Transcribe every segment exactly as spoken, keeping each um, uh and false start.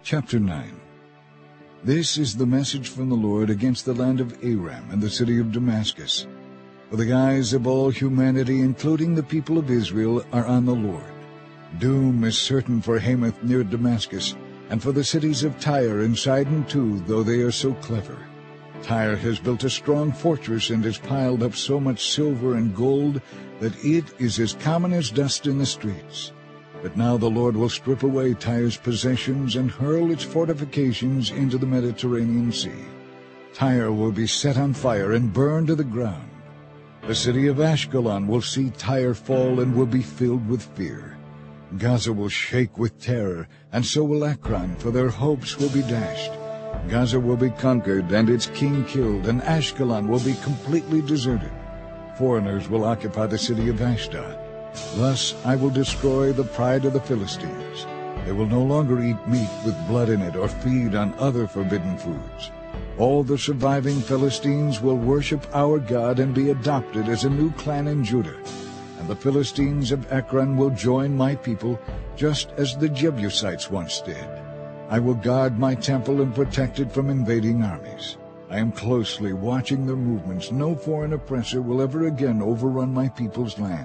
Chapter nine. This is the message from the Lord against the land of Aram and the city of Damascus. For the eyes of all humanity, including the people of Israel, are on the Lord. Doom is certain for Hamath near Damascus, and for the cities of Tyre and Sidon too, though they are so clever. Tyre has built a strong fortress and has piled up so much silver and gold that it is as common as dust in the streets. But now the Lord will strip away Tyre's possessions and hurl its fortifications into the Mediterranean Sea. Tyre will be set on fire and burned to the ground. The city of Ashkelon will see Tyre fall and will be filled with fear. Gaza will shake with terror, and so will Ekron, for their hopes will be dashed. Gaza will be conquered and its king killed, and Ashkelon will be completely deserted. Foreigners will occupy the city of Ashdod. Thus I will destroy the pride of the Philistines. They will no longer eat meat with blood in it or feed on other forbidden foods. All the surviving Philistines will worship our God and be adopted as a new clan in Judah. And the Philistines of Ekron will join my people, just as the Jebusites once did. I will guard my temple and protect it from invading armies. I am closely watching their movements. No foreign oppressor will ever again overrun my people's land.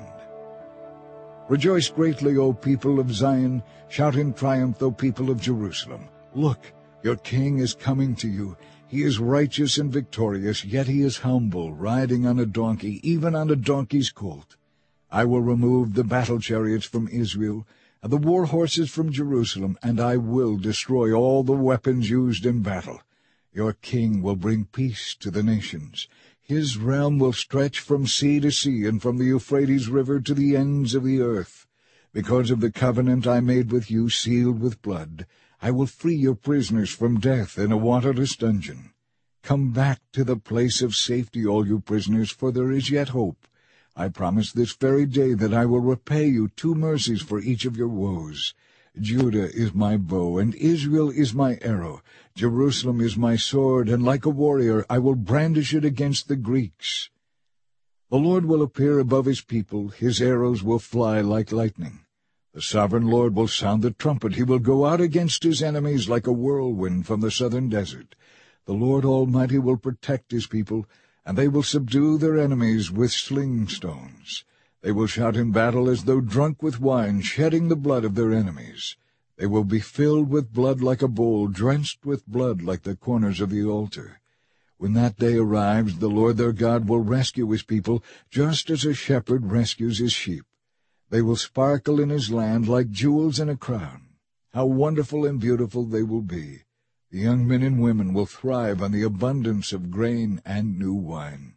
Rejoice greatly, O people of Zion. Shout in triumph, O people of Jerusalem. Look, your king is coming to you. He is righteous and victorious, yet he is humble, riding on a donkey, even on a donkey's colt. I will remove the battle chariots from Israel, and the war horses from Jerusalem, and I will destroy all the weapons used in battle. Your king will bring peace to the nations. His realm will stretch from sea to sea and from the Euphrates River to the ends of the earth. Because of the covenant I made with you, sealed with blood, I will free your prisoners from death in a waterless dungeon. Come back to the place of safety, all you prisoners, for there is yet hope. I promise this very day that I will repay you two mercies for each of your woes. Judah is my bow, and Israel is my arrow. Jerusalem is my sword, and like a warrior I will brandish it against the Greeks. The Lord will appear above his people. His arrows will fly like lightning. The sovereign Lord will sound the trumpet. He will go out against his enemies like a whirlwind from the southern desert. The Lord Almighty will protect his people, and they will subdue their enemies with sling stones. They will shout in battle as though drunk with wine, shedding the blood of their enemies. They will be filled with blood like a bowl, drenched with blood like the corners of the altar. When that day arrives, the Lord their God will rescue his people, just as a shepherd rescues his sheep. They will sparkle in his land like jewels in a crown. How wonderful and beautiful they will be! The young men and women will thrive on the abundance of grain and new wine.